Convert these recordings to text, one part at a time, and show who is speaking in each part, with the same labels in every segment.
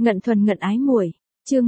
Speaker 1: Ngận thuần ngận ái muội, chương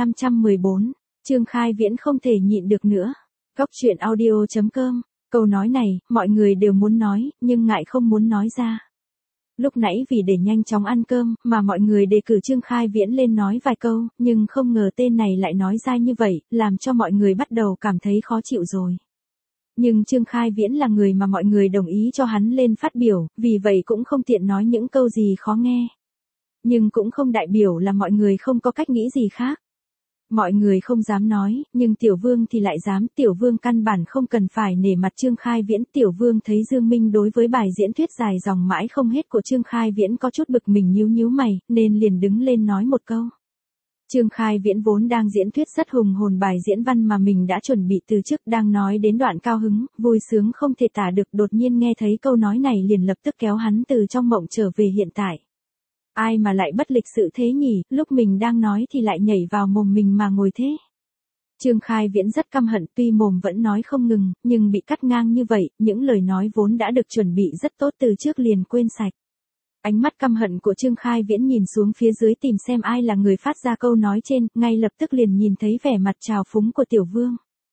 Speaker 1: 1514, Trương Khai Viễn không thể nhịn được nữa. Góc truyện audio.com, câu nói này, mọi người đều muốn nói, nhưng ngại không muốn nói ra. Lúc nãy vì để nhanh chóng ăn cơm, mà mọi người đề cử Trương Khai Viễn lên nói vài câu, nhưng không ngờ tên này lại nói ra như vậy, làm cho mọi người bắt đầu cảm thấy khó chịu rồi. Nhưng Trương Khai Viễn là người mà mọi người đồng ý cho hắn lên phát biểu, vì vậy cũng không tiện nói những câu gì khó nghe. Nhưng cũng không đại biểu là mọi người không có cách nghĩ gì khác. Mọi người không dám nói, nhưng Tiểu Vương thì lại dám. Tiểu Vương căn bản không cần phải nể mặt Trương Khai Viễn. Tiểu Vương thấy Dương Minh đối với bài diễn thuyết dài dòng mãi không hết của Trương Khai Viễn có chút bực mình, nhíu nhíu mày, nên liền đứng lên nói một câu. Trương Khai Viễn vốn đang diễn thuyết rất hùng hồn bài diễn văn mà mình đã chuẩn bị từ trước, đang nói đến đoạn cao hứng, vui sướng không thể tả được, đột nhiên nghe thấy câu nói này liền lập tức kéo hắn từ trong mộng trở về hiện tại. Ai mà lại bất lịch sự thế nhỉ, lúc mình đang nói thì lại nhảy vào mồm mình mà ngồi thế. Trương Khai Viễn rất căm hận, tuy mồm vẫn nói không ngừng, nhưng bị cắt ngang như vậy, những lời nói vốn đã được chuẩn bị rất tốt từ trước liền quên sạch. Ánh mắt căm hận của Trương Khai Viễn nhìn xuống phía dưới tìm xem ai là người phát ra câu nói trên, ngay lập tức liền nhìn thấy vẻ mặt trào phúng của Tiểu Vương.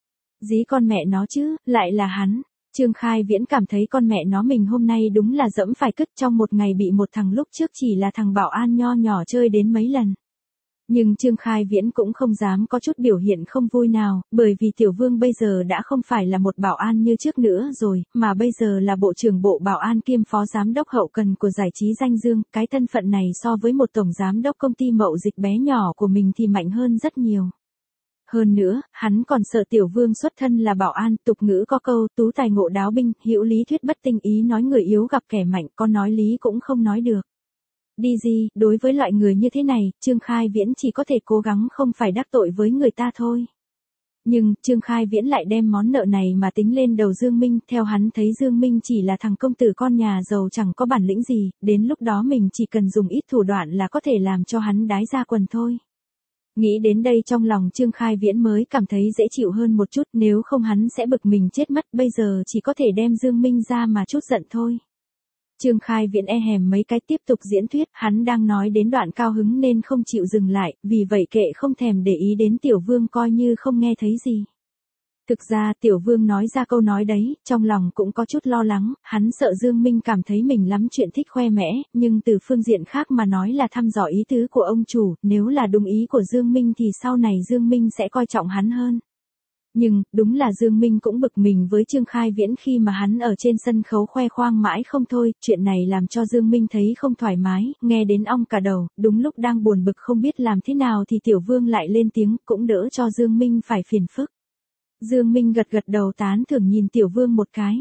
Speaker 1: Dí con mẹ nó chứ, lại là hắn. Trương Khai Viễn cảm thấy con mẹ nó mình hôm nay đúng là dẫm phải cứt, trong một ngày bị một thằng lúc trước chỉ là thằng bảo an nho nhỏ chơi đến mấy lần. Nhưng Trương Khai Viễn cũng không dám có chút biểu hiện không vui nào, bởi vì Tiểu Vương bây giờ đã không phải là một bảo an như trước nữa rồi, mà bây giờ là bộ trưởng bộ bảo an kiêm phó giám đốc hậu cần của giải trí danh Dương. Cái thân phận này so với một tổng giám đốc công ty mậu dịch bé nhỏ của mình thì mạnh hơn rất nhiều. Hơn nữa, hắn còn sợ Tiểu Vương xuất thân là bảo an, tục ngữ có câu tú tài ngộ đáo binh, hữu lý thuyết bất tinh, ý nói người yếu gặp kẻ mạnh, có nói lý cũng không nói được. Đi gì, đối với loại người như thế này, Trương Khai Viễn chỉ có thể cố gắng không phải đắc tội với người ta thôi. Nhưng, Trương Khai Viễn lại đem món nợ này mà tính lên đầu Dương Minh, theo hắn thấy Dương Minh chỉ là thằng công tử con nhà giàu chẳng có bản lĩnh gì, đến lúc đó mình chỉ cần dùng ít thủ đoạn là có thể làm cho hắn đái ra quần thôi. Nghĩ đến đây trong lòng Trương Khai Viễn mới cảm thấy dễ chịu hơn một chút, nếu không hắn sẽ bực mình chết mất, bây giờ chỉ có thể đem Dương Minh ra mà chút giận thôi. Trương Khai Viễn hèm mấy cái tiếp tục diễn thuyết, hắn đang nói đến đoạn cao hứng nên không chịu dừng lại, vì vậy kệ không thèm để ý đến Tiểu Vương, coi như không nghe thấy gì. Thực ra Tiểu Vương nói ra câu nói đấy, trong lòng cũng có chút lo lắng, hắn sợ Dương Minh cảm thấy mình lắm chuyện thích khoe mẽ, nhưng từ phương diện khác mà nói là thăm dò ý tứ của ông chủ, nếu là đúng ý của Dương Minh thì sau này Dương Minh sẽ coi trọng hắn hơn. Nhưng, đúng là Dương Minh cũng bực mình với Trương Khai Viễn khi mà hắn ở trên sân khấu khoe khoang mãi không thôi, chuyện này làm cho Dương Minh thấy không thoải mái, nghe đến ong cả đầu, đúng lúc đang buồn bực không biết làm thế nào thì Tiểu Vương lại lên tiếng, cũng đỡ cho Dương Minh phải phiền phức. Dương Minh gật gật đầu tán thưởng nhìn Tiểu Vương một cái.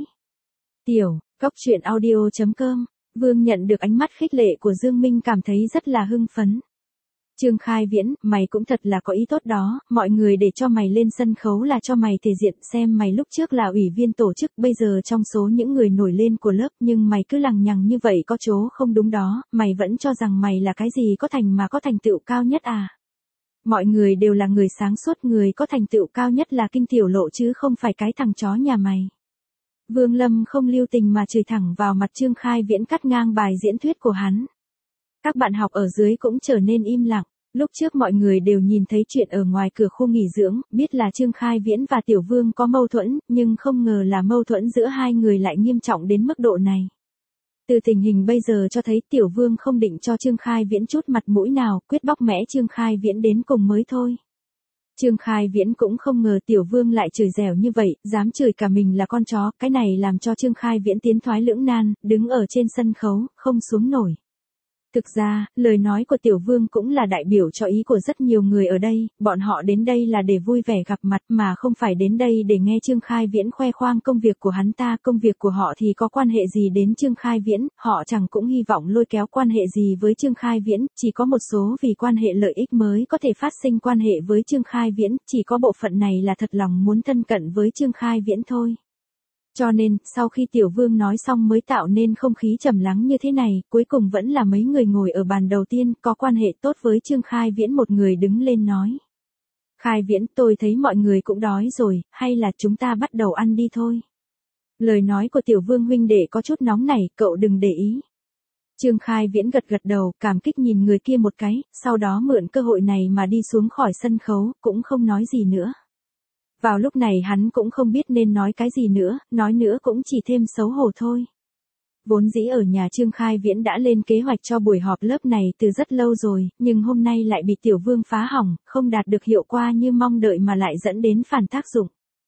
Speaker 1: Góc truyện audio.com, Vương nhận được ánh mắt khích lệ của Dương Minh cảm thấy rất là hưng phấn. Trương Khai Viễn, mày cũng thật là có ý tốt đó, mọi người để cho mày lên sân khấu là cho mày thể diện, xem mày lúc trước là ủy viên tổ chức, bây giờ trong số những người nổi lên của lớp, nhưng mày cứ lằng nhằng như vậy có chỗ không đúng đó, mày vẫn cho rằng mày là cái gì có thành mà có thành tựu cao nhất à? Mọi người đều là người sáng suốt, người có thành tựu cao nhất là Kinh Tiểu Lộ chứ không phải cái thằng chó nhà mày. Vương Lâm không lưu tình mà chửi thẳng vào mặt Trương Khai Viễn, cắt ngang bài diễn thuyết của hắn. Các bạn học ở dưới cũng trở nên im lặng. Lúc trước mọi người đều nhìn thấy chuyện ở ngoài cửa khu nghỉ dưỡng, biết là Trương Khai Viễn và Tiểu Vương có mâu thuẫn, nhưng không ngờ là mâu thuẫn giữa hai người lại nghiêm trọng đến mức độ này. Từ tình hình bây giờ cho thấy Tiểu Vương không định cho Trương Khai Viễn chút mặt mũi nào, quyết bóc mẽ Trương Khai Viễn đến cùng mới thôi. Trương Khai Viễn cũng không ngờ Tiểu Vương lại chửi dẻo như vậy, dám chửi cả mình là con chó, cái này làm cho Trương Khai Viễn tiến thoái lưỡng nan, đứng ở trên sân khấu, không xuống nổi. Thực ra, lời nói của Tiểu Vương cũng là đại biểu cho ý của rất nhiều người ở đây, bọn họ đến đây là để vui vẻ gặp mặt mà không phải đến đây để nghe Trương Khai Viễn khoe khoang công việc của hắn ta, công việc của họ thì có quan hệ gì đến Trương Khai Viễn, họ chẳng cũng hy vọng lôi kéo quan hệ gì với Trương Khai Viễn, chỉ có một số vì quan hệ lợi ích mới có thể phát sinh quan hệ với Trương Khai Viễn, chỉ có bộ phận này là thật lòng muốn thân cận với Trương Khai Viễn thôi. Cho nên, sau khi Tiểu Vương nói xong mới tạo nên không khí trầm lắng như thế này, cuối cùng vẫn là mấy người ngồi ở bàn đầu tiên, có quan hệ tốt với Trương Khai Viễn một người đứng lên nói. Khai Viễn, tôi thấy mọi người cũng đói rồi, hay là chúng ta bắt đầu ăn đi thôi. Lời nói của Tiểu Vương huynh đệ có chút nóng nảy, cậu đừng để ý. Trương Khai Viễn gật gật đầu, cảm kích nhìn người kia một cái, sau đó mượn cơ hội này mà đi xuống khỏi sân khấu, cũng không nói gì nữa. Vào lúc này hắn cũng không biết nên nói cái gì nữa, nói nữa cũng chỉ thêm xấu hổ thôi. Vốn dĩ ở nhà Trương Khai Viễn đã lên kế hoạch cho buổi họp lớp này từ rất lâu rồi, nhưng hôm nay lại bị Tiểu Vương phá hỏng, không đạt được hiệu quả như mong đợi mà lại dẫn đến phản tác dụng.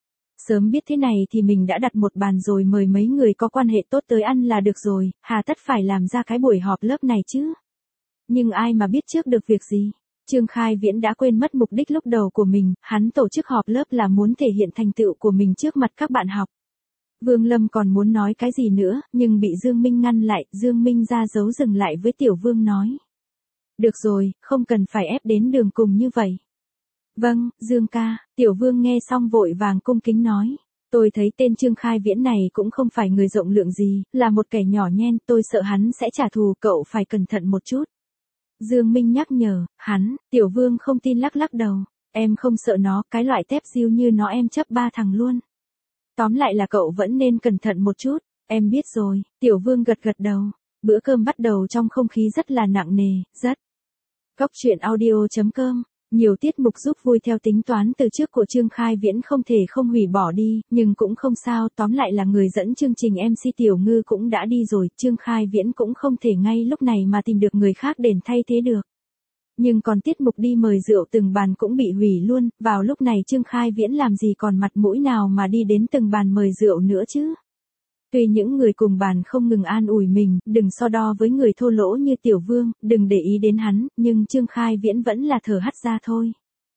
Speaker 1: Sớm biết thế này thì mình đã đặt một bàn rồi mời mấy người có quan hệ tốt tới ăn là được rồi, hà tất phải làm ra cái buổi họp lớp này chứ. Nhưng ai mà biết trước được việc gì. Trương Khai Viễn đã quên mất mục đích lúc đầu của mình, hắn tổ chức họp lớp là muốn thể hiện thành tựu của mình trước mặt các bạn học. Vương Lâm còn muốn nói cái gì nữa, nhưng bị Dương Minh ngăn lại, Dương Minh ra dấu dừng lại với Tiểu Vương nói. Được rồi, không cần phải ép đến đường cùng như vậy. Vâng, Dương ca, Tiểu Vương nghe xong vội vàng cung kính nói. Tôi thấy tên Trương Khai Viễn này cũng không phải người rộng lượng gì, là một kẻ nhỏ nhen, tôi sợ hắn sẽ trả thù, cậu phải cẩn thận một chút. Dương Minh nhắc nhở, hắn, Tiểu Vương không tin lắc lắc đầu. Em không sợ nó, cái loại tép diêu như nó em chấp 3 thằng luôn. Tóm lại là cậu vẫn nên cẩn thận một chút, em biết rồi, Tiểu Vương gật gật đầu. Bữa cơm bắt đầu trong không khí rất là nặng nề, rất. Góc truyện audio.com, nhiều tiết mục giúp vui theo tính toán từ trước của Trương Khai Viễn không thể không hủy bỏ đi, nhưng cũng không sao, tóm lại là người dẫn chương trình MC Tiểu Ngư cũng đã đi rồi, Trương Khai Viễn cũng không thể ngay lúc này mà tìm được người khác đền thay thế được. Nhưng còn tiết mục đi mời rượu từng bàn cũng bị hủy luôn, vào lúc này Trương Khai Viễn làm gì còn mặt mũi nào mà đi đến từng bàn mời rượu nữa chứ. Tuy những người cùng bàn không ngừng an ủi mình, đừng so đo với người thô lỗ như Tiểu Vương, đừng để ý đến hắn, nhưng Trương Khai Viễn vẫn là thở hắt ra thôi.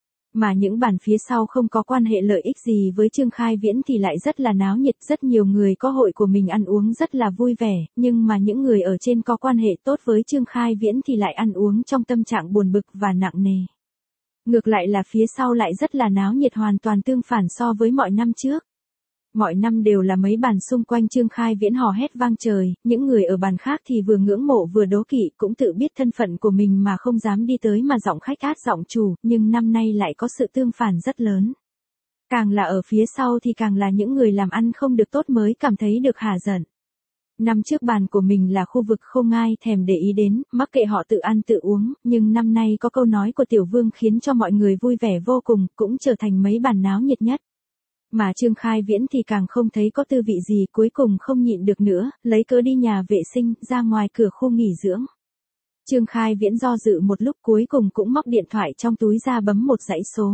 Speaker 1: Mà những bàn phía sau không có quan hệ lợi ích gì với Trương Khai Viễn thì lại rất là náo nhiệt, rất nhiều người có hội của mình ăn uống rất là vui vẻ, nhưng mà những người ở trên có quan hệ tốt với Trương Khai Viễn thì lại ăn uống trong tâm trạng buồn bực và nặng nề. Ngược lại là phía sau lại rất là náo nhiệt, hoàn toàn tương phản so với mọi năm trước. Mọi năm đều là mấy bàn xung quanh Trương Khai Viễn hò hét vang trời, những người ở bàn khác thì vừa ngưỡng mộ vừa đố kỵ, cũng tự biết thân phận của mình mà không dám đi tới mà giọng khách át giọng chủ, nhưng năm nay lại có sự tương phản rất lớn. Càng là ở phía sau thì càng là những người làm ăn không được tốt mới cảm thấy được hả giận. Năm trước bàn của mình là khu vực không ai thèm để ý đến, mắc kệ họ tự ăn tự uống, nhưng năm nay có câu nói của Tiểu Vương khiến cho mọi người vui vẻ vô cùng, cũng trở thành mấy bàn náo nhiệt nhất. Mà Trương Khai Viễn thì càng không thấy có tư vị gì, cuối cùng không nhịn được nữa, lấy cớ đi nhà vệ sinh, ra ngoài cửa khu nghỉ dưỡng. Trương Khai Viễn do dự một lúc cuối cùng cũng móc điện thoại trong túi ra bấm một dãy số.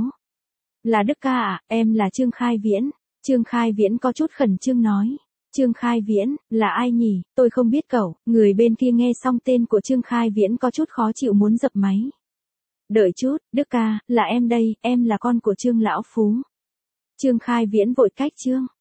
Speaker 1: Là Đức ca à, em là Trương Khai Viễn. Trương Khai Viễn có chút khẩn trương nói. Trương Khai Viễn, là ai nhỉ, tôi không biết cậu, người bên kia nghe xong tên của Trương Khai Viễn có chút khó chịu muốn dập máy. Đợi chút, Đức ca, là em đây, em là con của Trương Lão Phú. Trương Khai Viễn vội cách Trương